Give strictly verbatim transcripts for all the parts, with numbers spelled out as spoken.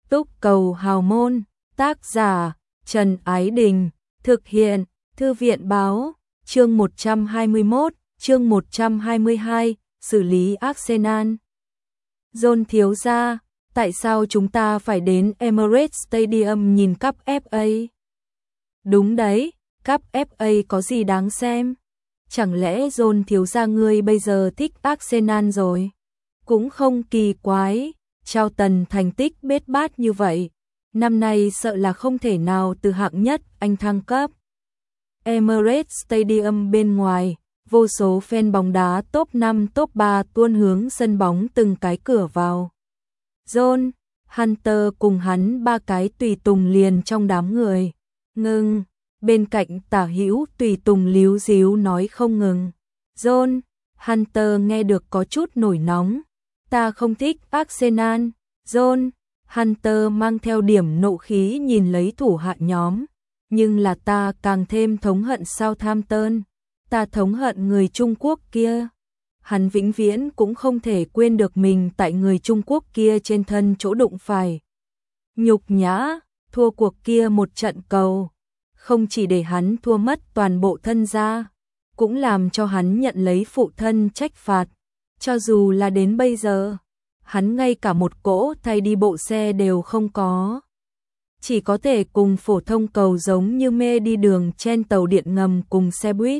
Túc Cầu Hào Môn, tác giả Trần Ái Đình, thực hiện Thư viện Báo, chương một trăm hai mươi mốt, chương một trăm hai mươi hai, xử lý Arsenal. John thiếu gia, tại sao chúng ta phải đến Emirates Stadium nhìn cúp ép a? Đúng đấy, cúp ép a có gì đáng xem? Chẳng lẽ John thiếu gia ngươi bây giờ thích Arsenal rồi? Cũng không kỳ quái, Charlton thành tích bết bát như vậy, năm nay sợ là không thể nào từ hạng nhất Anh thăng cấp. Emirates Stadium bên ngoài, vô số fan bóng đá top năm top ba tuôn hướng sân bóng từng cái cửa vào. John, Hunter cùng hắn ba cái tùy tùng liền trong đám người. Ngừng, bên cạnh tả hữu tùy tùng líu díu nói không ngừng. John, Hunter nghe được có chút nổi nóng. Ta không thích Arsenal. John, Hunter mang theo điểm nộ khí nhìn lấy thủ hạ nhóm. Nhưng là ta càng thêm thống hận Southampton. Ta thống hận người Trung Quốc kia. Hắn vĩnh viễn cũng không thể quên được mình tại người Trung Quốc kia trên thân chỗ đụng phải. Nhục nhã, thua cuộc kia một trận cầu. Không chỉ để hắn thua mất toàn bộ thân gia, cũng làm cho hắn nhận lấy phụ thân trách phạt. Cho dù là đến bây giờ, hắn ngay cả một cỗ thay đi bộ xe đều không có. Chỉ có thể cùng phổ thông cầu giống như mê đi đường trên tàu điện ngầm cùng xe buýt.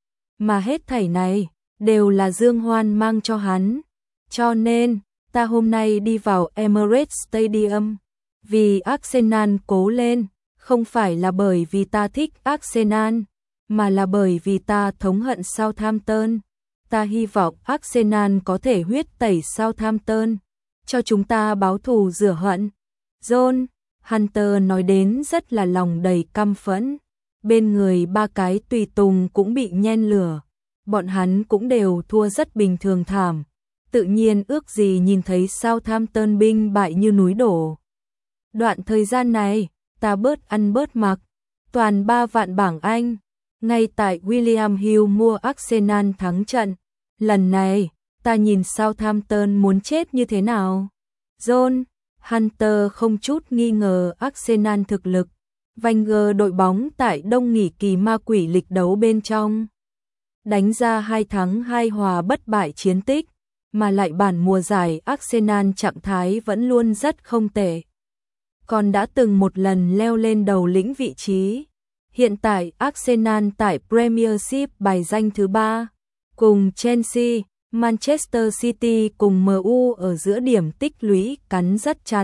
Mà hết thảy này đều là Dương Hoan mang cho hắn. Cho nên, ta hôm nay đi vào Emirates Stadium vì Arsenal cố lên, không phải là bởi vì ta thích Arsenal, mà là bởi vì ta thống hận Southampton. Ta hy vọng Arsenal có thể huyết tẩy Southampton, cho chúng ta báo thù rửa hận. John, Hunter nói đến rất là lòng đầy căm phẫn. Bên người ba cái tùy tùng cũng bị nhen lửa. Bọn hắn cũng đều thua rất bình thường thảm. Tự nhiên ước gì nhìn thấy Southampton binh bại như núi đổ. Đoạn thời gian này, ta bớt ăn bớt mặc. Toàn ba vạn bảng Anh. Ngay tại William Hill mua Arsenal thắng trận. Lần này, ta nhìn Southampton muốn chết như thế nào. John, Hunter không chút nghi ngờ Arsenal thực lực. Wenger đội bóng tại đông nghỉ kỳ ma quỷ lịch đấu bên trong. Đánh ra hai thắng hai hòa bất bại chiến tích. Mà lại bản mùa giải Arsenal trạng thái vẫn luôn rất không tệ. Còn đã từng một lần leo lên đầu lĩnh vị trí. Hiện tại Arsenal tại Premiership bài danh thứ ba, cùng Chelsea, Manchester City cùng em u ở giữa điểm tích lũy cắn rất chặt.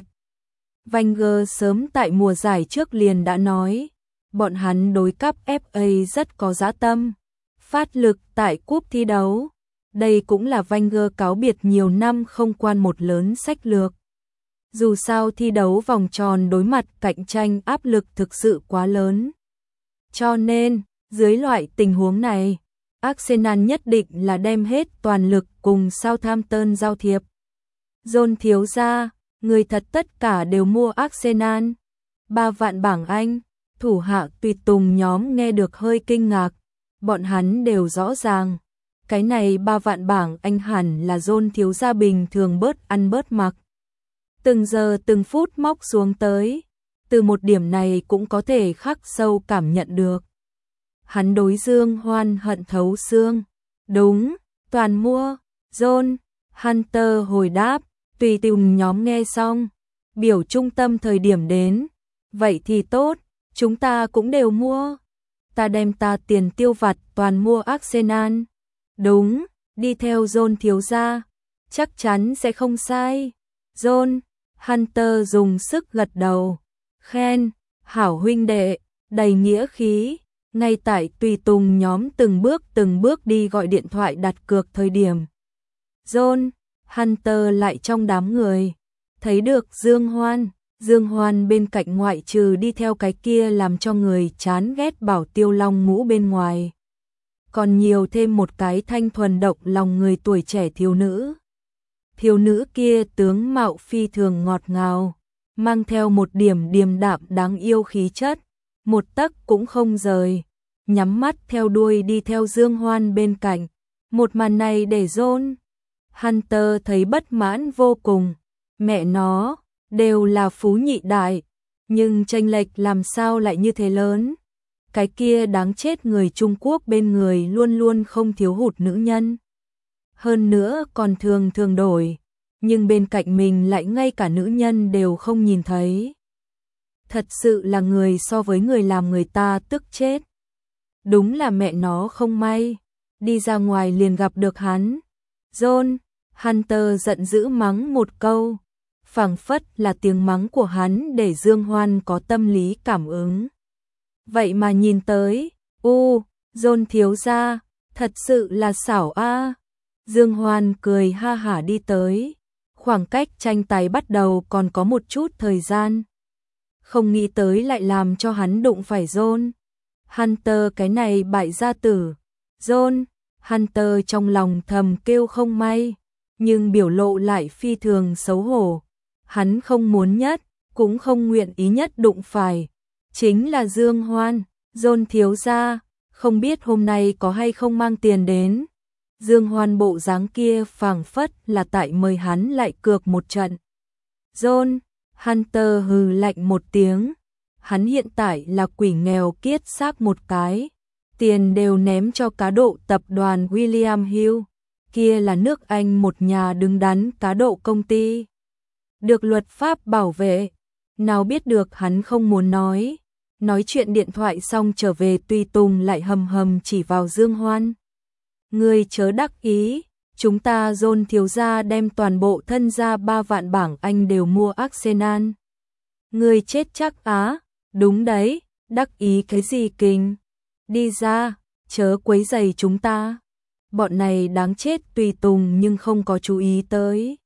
Wenger sớm tại mùa giải trước liền đã nói, bọn hắn đối cúp ép a rất có dã tâm, phát lực tại cúp thi đấu. Đây cũng là Wenger cáo biệt nhiều năm không quan một lớn sách lược. Dù sao thi đấu vòng tròn đối mặt cạnh tranh áp lực thực sự quá lớn. Cho nên, dưới loại tình huống này, Arsenal nhất định là đem hết toàn lực cùng Southampton giao thiệp. John thiếu gia, người thật tất cả đều mua Arsenal. Ba vạn bảng Anh, thủ hạ tùy tùng nhóm nghe được hơi kinh ngạc. Bọn hắn đều rõ ràng, cái này ba vạn bảng Anh hẳn là John thiếu gia bình thường bớt ăn bớt mặc. Từng giờ từng phút móc xuống tới. Từ một điểm này cũng có thể khắc sâu cảm nhận được. Hắn đối Dương Hoan hận thấu xương. Đúng, toàn mua. John, Hunter hồi đáp, tùy tùng nhóm nghe xong. Biểu trung tâm thời điểm đến. Vậy thì tốt, chúng ta cũng đều mua. Ta đem ta tiền tiêu vặt toàn mua Arsenal. Đúng, đi theo John thiếu gia. Chắc chắn sẽ không sai. John, Hunter dùng sức gật đầu. Khen, hảo huynh đệ, đầy nghĩa khí. Ngay tại tùy tùng nhóm từng bước từng bước đi gọi điện thoại đặt cược thời điểm. John, Hunter lại trong đám người. Thấy được Dương Hoan. Dương Hoan bên cạnh ngoại trừ đi theo cái kia làm cho người chán ghét Bảo Tiêu Long ngũ bên ngoài. Còn nhiều thêm một cái thanh thuần động lòng người tuổi trẻ thiếu nữ. Thiếu nữ kia tướng mạo phi thường ngọt ngào. Mang theo một điểm điềm đạm đáng yêu khí chất, một tấc cũng không rời, nhắm mắt theo đuôi đi theo Dương Hoan bên cạnh. Một màn này để John Hunter thấy bất mãn vô cùng. Mẹ nó, đều là phú nhị đại, nhưng chênh lệch làm sao lại như thế lớn. Cái kia đáng chết người Trung Quốc bên người luôn luôn không thiếu hụt nữ nhân. Hơn nữa còn thường thường đổi, nhưng bên cạnh mình lại ngay cả nữ nhân đều không nhìn thấy. Thật sự là người so với người làm người ta tức chết. Đúng là mẹ nó không may, đi ra ngoài liền gặp được hắn. John, Hunter giận dữ mắng một câu, phảng phất là tiếng mắng của hắn để Dương Hoan có tâm lý cảm ứng. Vậy mà nhìn tới, u, John thiếu gia, thật sự là xảo a. Dương Hoan cười ha hả đi tới, khoảng cách tranh tài bắt đầu còn có một chút thời gian. Không nghĩ tới lại làm cho hắn đụng phải John. Hunter cái này bại gia tử. John, Hunter trong lòng thầm kêu không may, nhưng biểu lộ lại phi thường xấu hổ. Hắn không muốn nhất, cũng không nguyện ý nhất đụng phải. Chính là Dương Hoan, John thiếu gia, không biết hôm nay có hay không mang tiền đến. Dương Hoan bộ dáng kia phảng phất là tại mời hắn lại cược một trận. John, Hunter hừ lạnh một tiếng. Hắn hiện tại là quỷ nghèo kiết xác một cái. Tiền đều ném cho cá độ tập đoàn William Hill. Kia là nước Anh một nhà đứng đắn cá độ công ty. Được luật pháp bảo vệ. Nào biết được hắn không muốn nói. Nói chuyện điện thoại xong trở về tùy tùng lại hầm hầm chỉ vào Dương Hoan. Ngươi chớ đắc ý, chúng ta John thiếu gia đem toàn bộ thân gia ba vạn bảng Anh đều mua Arsenal. Ngươi chết chắc á, đúng đấy, đắc ý cái gì kinh. Đi ra, chớ quấy rầy chúng ta. Bọn này đáng chết tùy tùng nhưng không có chú ý tới.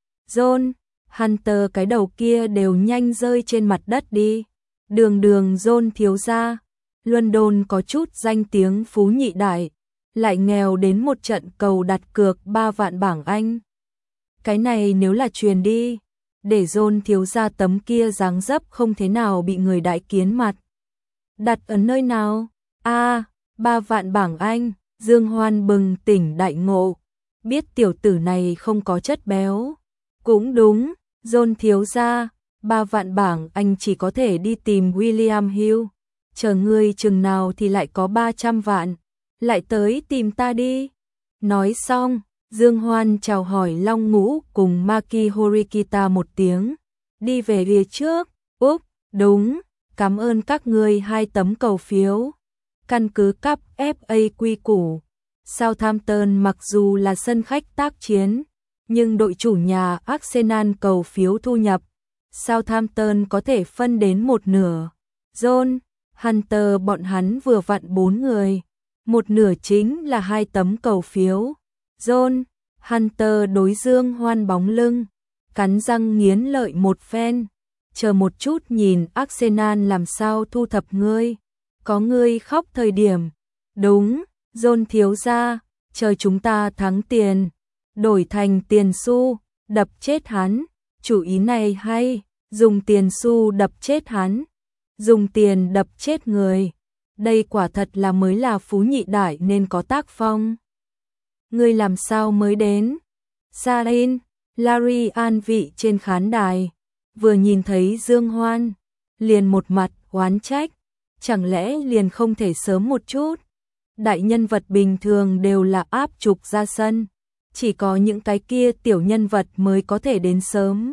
John, Hunter cái đầu kia đều nhanh rơi trên mặt đất đi. Đường đường John thiếu gia, London có chút danh tiếng phú nhị đại, lại nghèo đến một trận cầu đặt cược ba vạn bảng Anh. Cái này nếu là truyền đi, để John thiếu gia tấm kia dáng dấp không thế nào bị người đại kiến mặt. Đặt ở nơi nào? A, à, ba vạn bảng Anh. Dương Hoan bừng tỉnh đại ngộ, biết tiểu tử này không có chất béo. Cũng đúng, John thiếu gia, ba vạn bảng Anh chỉ có thể đi tìm William Hill. Chờ ngươi chừng nào thì lại có ba trăm vạn, lại tới tìm ta đi. Nói xong, Dương Hoan chào hỏi Long Ngũ cùng Maki Horikita một tiếng, đi về phía trước. Úp, đúng, cảm ơn các ngươi hai tấm cầu phiếu. Căn cứ cúp ép a quy củ, Southampton mặc dù là sân khách tác chiến, nhưng đội chủ nhà Arsenal cầu phiếu thu nhập, Southampton có thể phân đến một nửa. John, Hunter bọn hắn vừa vặn bốn người, một nửa chính là hai tấm cầu phiếu. John, Hunter đối Dương Hoan bóng lưng, cắn răng nghiến lợi một phen, chờ một chút nhìn Arsenal làm sao thu thập ngươi. Có ngươi khóc thời điểm. Đúng, John thiếu gia, chờ chúng ta thắng tiền, đổi thành tiền xu, đập chết hắn. Chủ ý này hay, dùng tiền xu đập chết hắn, dùng tiền đập chết người. Đây quả thật là mới là phú nhị đại nên có tác phong. Ngươi làm sao mới đến? Sarin, Larry an vị trên khán đài, vừa nhìn thấy Dương Hoan, liền một mặt oán trách. Chẳng lẽ liền không thể sớm một chút? Đại nhân vật bình thường đều là áp trục ra sân, chỉ có những cái kia tiểu nhân vật mới có thể đến sớm.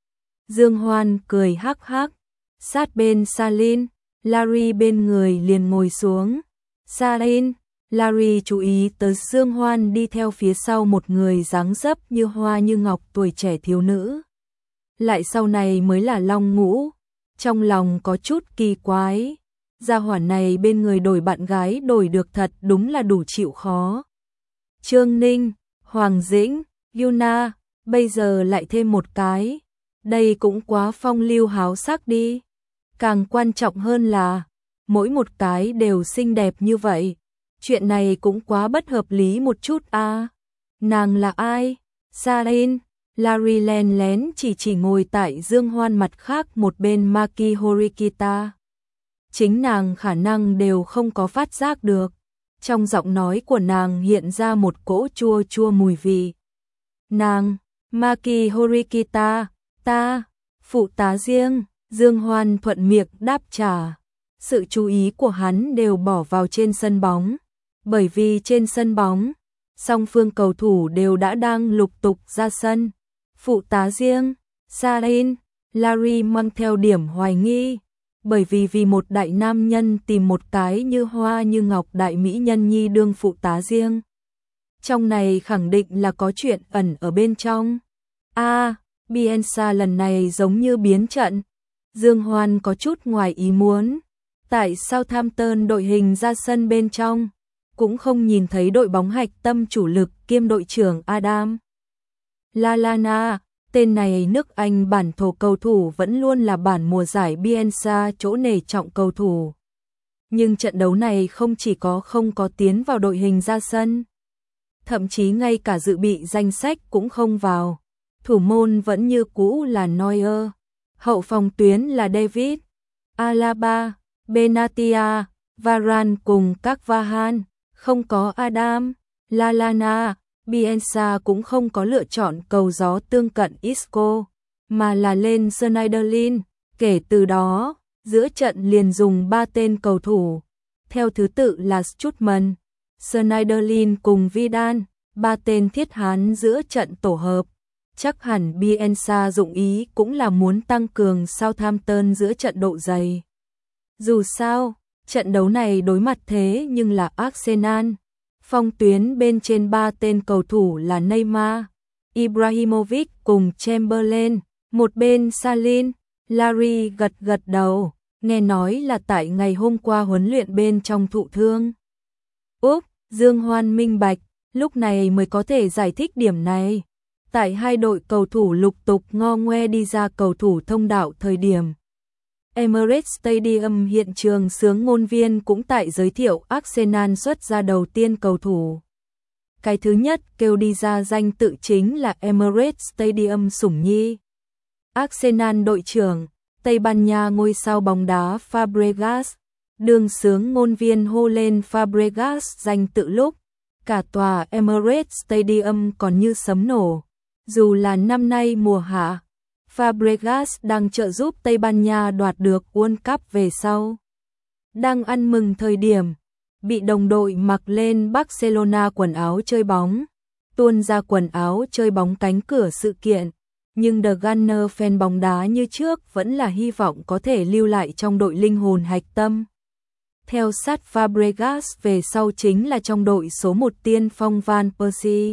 Dương Hoan cười hắc hắc, sát bên Salin, Larry bên người liền ngồi xuống. Salin, Larry chú ý tới Dương Hoan đi theo phía sau một người dáng dấp như hoa như ngọc tuổi trẻ thiếu nữ. Lại sau này mới là Long Ngũ, trong lòng có chút kỳ quái. Gia hỏa này bên người đổi bạn gái đổi được thật đúng là đủ chịu khó. Trương Ninh, Hoàng Dĩnh, Yuna, bây giờ lại thêm một cái. Đây cũng quá phong lưu háo sắc đi. Càng quan trọng hơn là, mỗi một cái đều xinh đẹp như vậy. Chuyện này cũng quá bất hợp lý một chút a. À. Nàng là ai? Sarin, Larry len lén chỉ chỉ ngồi tại Dương Hoan mặt khác một bên Maki Horikita. Chính nàng khả năng đều không có phát giác được. Trong giọng nói của nàng hiện ra một cỗ chua chua mùi vị. Nàng, Maki Horikita, ta, Phụ tá riêng, Dương Hoan thuận miệng đáp trả. Sự chú ý của hắn đều bỏ vào trên sân bóng, bởi vì trên sân bóng, song phương cầu thủ đều đã đang lục tục ra sân. Phụ tá riêng, Sarin, Larry mang theo điểm hoài nghi, bởi vì vì một đại nam nhân tìm một cái như hoa như ngọc đại mỹ nhân nhi đương phụ tá riêng. Trong này khẳng định là có chuyện ẩn ở bên trong. A, à, Bielsa lần này giống như biến trận. Dương Hoan có chút ngoài ý muốn. Tại Southampton đội hình ra sân bên trong, cũng không nhìn thấy đội bóng hạch tâm chủ lực kiêm đội trưởng Adam Lallana. Tên này nước Anh bản thổ cầu thủ vẫn luôn là bản mùa giải Bielsa chỗ nể trọng cầu thủ. Nhưng trận đấu này không chỉ có không có tiến vào đội hình ra sân, thậm chí ngay cả dự bị danh sách cũng không vào. Thủ môn vẫn như cũ là Neuer, hậu phòng tuyến là David, Alaba, Benatia, Varane cùng các Vahan, không có Adam Lallana. Bielsa cũng không có lựa chọn cầu gió tương cận Isco, mà là lên Schneiderlin. Kể từ đó, giữa trận liền dùng ba tên cầu thủ, theo thứ tự là Strootman, Schneiderlin cùng Vidal, ba tên thiết hán giữa trận tổ hợp. Chắc hẳn Bielsa dụng ý cũng là muốn tăng cường Southampton giữa trận độ dày. Dù sao, trận đấu này đối mặt thế nhưng là Arsenal. Phong tuyến bên trên ba tên cầu thủ là Neymar, Ibrahimovic cùng Chamberlain, một bên Salin. Larry gật gật đầu, nghe nói là tại ngày hôm qua huấn luyện bên trong thụ thương. Úp, Dương Hoan minh bạch, lúc này mới có thể giải thích điểm này. Tại hai đội cầu thủ lục tục ngo ngoe đi ra cầu thủ thông đạo thời điểm Emirates Stadium, hiện trường sướng ngôn viên cũng tại giới thiệu Arsenal xuất ra đầu tiên cầu thủ. Cái thứ nhất kêu đi ra danh tự chính là Emirates Stadium sủng nhi. Arsenal đội trưởng, Tây Ban Nha ngôi sao bóng đá Fabregas, đường sướng ngôn viên hô lên Fabregas danh tự lúc, cả tòa Emirates Stadium còn như sấm nổ. Dù là năm nay mùa hạ, Fabregas đang trợ giúp Tây Ban Nha đoạt được World Cup về sau. Đang ăn mừng thời điểm, bị đồng đội mặc lên Barcelona quần áo chơi bóng, tuôn ra quần áo chơi bóng cánh cửa sự kiện. Nhưng The Gunner fan bóng đá như trước vẫn là hy vọng có thể lưu lại trong đội linh hồn hạch tâm. Theo sát Fabregas về sau chính là trong đội số một tiên phong Van Persie.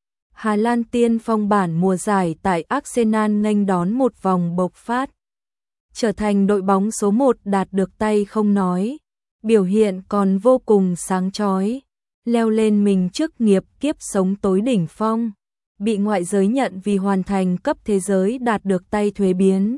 Hà Lan tiên phong bản mùa giải tại Arsenal nghênh đón một vòng bộc phát, trở thành đội bóng số một đạt được tay không nói, biểu hiện còn vô cùng sáng chói, leo lên mình trước nghiệp kiếp sống tối đỉnh phong, bị ngoại giới nhận vì hoàn thành cấp thế giới đạt được tay thuế biến.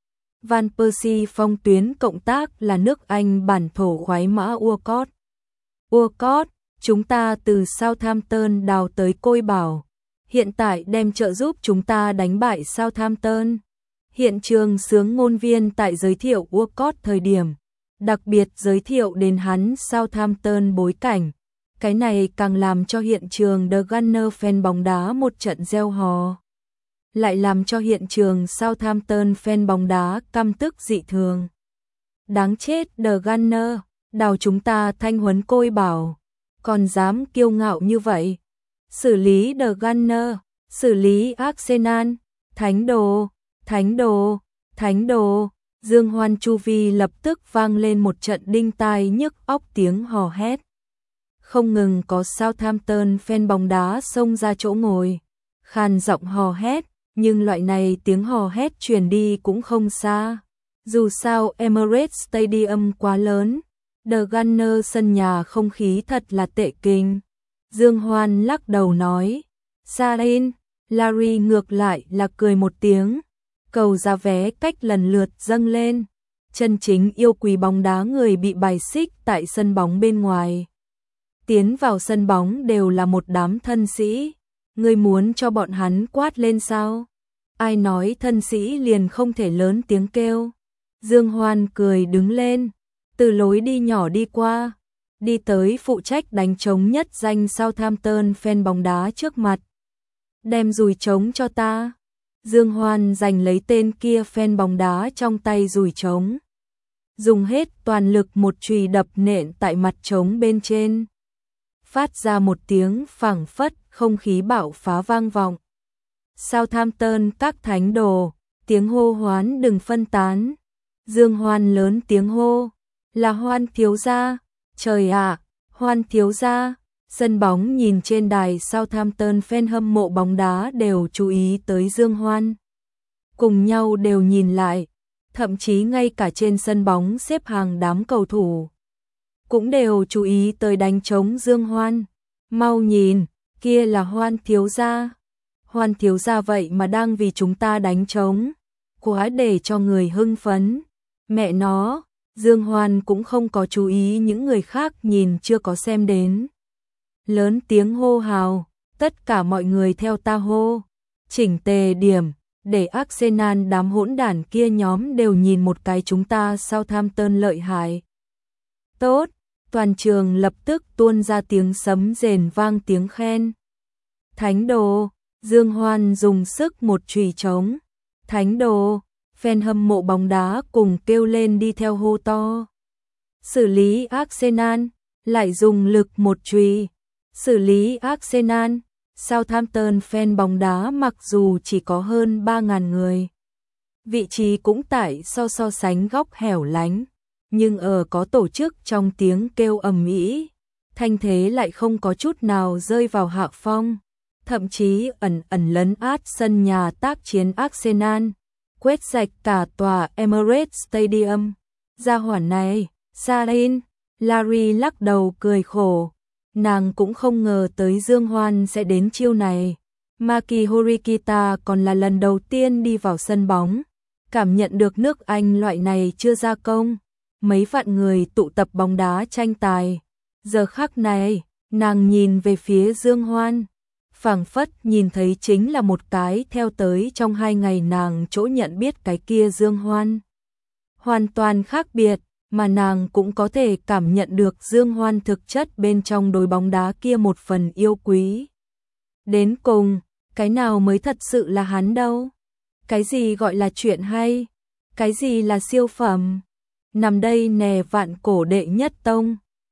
Van Persie phong tuyến cộng tác là nước Anh bản thổ khoái mã Walcott. Walcott, chúng ta từ Southampton đào tới Côi Bảo, hiện tại đem trợ giúp chúng ta đánh bại Southampton. Hiện trường sướng ngôn viên tại giới thiệu Walcott thời điểm, đặc biệt giới thiệu đến hắn Southampton bối cảnh. Cái này càng làm cho hiện trường The Gunner fan bóng đá một trận reo hò. Lại làm cho hiện trường Southampton fan bóng đá căm tức dị thường. Đáng chết The Gunner, đào chúng ta thanh huấn Côi Bảo, còn dám kiêu ngạo như vậy. Xử lý The Gunner, xử lý Arsenal, thánh đồ, thánh đồ, thánh đồ. Dương Hoan chu vi lập tức vang lên một trận đinh tai nhức óc tiếng hò hét. Không ngừng có Southampton fan bóng đá xông ra chỗ ngồi, khàn giọng hò hét, nhưng loại này tiếng hò hét truyền đi cũng không xa. Dù sao Emirates Stadium quá lớn, The Gunner sân nhà không khí thật là tệ kinh. Dương Hoan lắc đầu nói, Sarin. Larry ngược lại là cười một tiếng, cầu giá vé cách lần lượt dâng lên. Chân chính yêu quý bóng đá người bị bài xích tại sân bóng bên ngoài. Tiến vào sân bóng đều là một đám thân sĩ, ngươi muốn cho bọn hắn quát lên sao? Ai nói thân sĩ liền không thể lớn tiếng kêu? Dương Hoan cười đứng lên, từ lối đi nhỏ đi qua, đi tới phụ trách đánh trống nhất danh Southampton fan bóng đá trước mặt. Đem dùi trống cho ta. Dương Hoan giành lấy tên kia phen bóng đá trong tay dùi trống. Dùng hết toàn lực một chùy đập nện tại mặt trống bên trên. Phát ra một tiếng phảng phất, không khí bạo phá vang vọng. Southampton các thánh đồ, tiếng hô hoán đừng phân tán. Dương Hoan lớn tiếng hô, là Hoan thiếu gia, trời ạ, Hoan thiếu gia. Sân bóng nhìn trên đài Southampton fan hâm mộ bóng đá đều chú ý tới Dương Hoan. Cùng nhau đều nhìn lại, thậm chí ngay cả trên sân bóng xếp hàng đám cầu thủ cũng đều chú ý tới đánh trống Dương Hoan. Mau nhìn, kia là Hoan thiếu gia. Hoan thiếu gia vậy mà đang vì chúng ta đánh trống. Quá để cho người hưng phấn. Mẹ nó, Dương Hoan cũng không có chú ý những người khác nhìn chưa có xem đến. Lớn tiếng hô hào, tất cả mọi người theo ta hô. Chỉnh tề điểm, để Arsenal đám hỗn đản kia nhóm đều nhìn một cái chúng ta Southampton lợi hại. Tốt, toàn trường lập tức tuôn ra tiếng sấm rền vang tiếng khen. Thánh đồ, Dương Hoan dùng sức một chùy trống. Thánh đồ, fan hâm mộ bóng đá cùng kêu lên đi theo hô to. Xử lý Arsenal, lại dùng lực một chùy. Xử lý Arsenal, Southampton fan bóng đá mặc dù chỉ có hơn ba nghìn người. Vị trí cũng tại so so sánh góc hẻo lánh, nhưng ở có tổ chức trong tiếng kêu ầm ĩ, thanh thế lại không có chút nào rơi vào hạ phong, thậm chí ẩn ẩn lấn át sân nhà tác chiến Arsenal, quét sạch cả tòa Emirates Stadium. Gia hỏa này, Sarin, Larry lắc đầu cười khổ. Nàng cũng không ngờ tới Dương Hoan sẽ đến chiêu này. Maki Horikita còn là lần đầu tiên đi vào sân bóng, cảm nhận được nước Anh loại này chưa ra công. Mấy vạn người tụ tập bóng đá tranh tài. Giờ khắc này, nàng nhìn về phía Dương Hoan, phảng phất nhìn thấy chính là một cái theo tới trong hai ngày nàng chỗ nhận biết cái kia Dương Hoan. Hoàn toàn khác biệt. Mà nàng cũng có thể cảm nhận được Dương Hoan thực chất bên trong đôi bóng đá kia một phần yêu quý. Đến cùng, cái nào mới thật sự là hắn đâu? Cái gì gọi là chuyện hay? Cái gì là siêu phẩm? Nằm đây nè vạn cổ đệ nhất tông.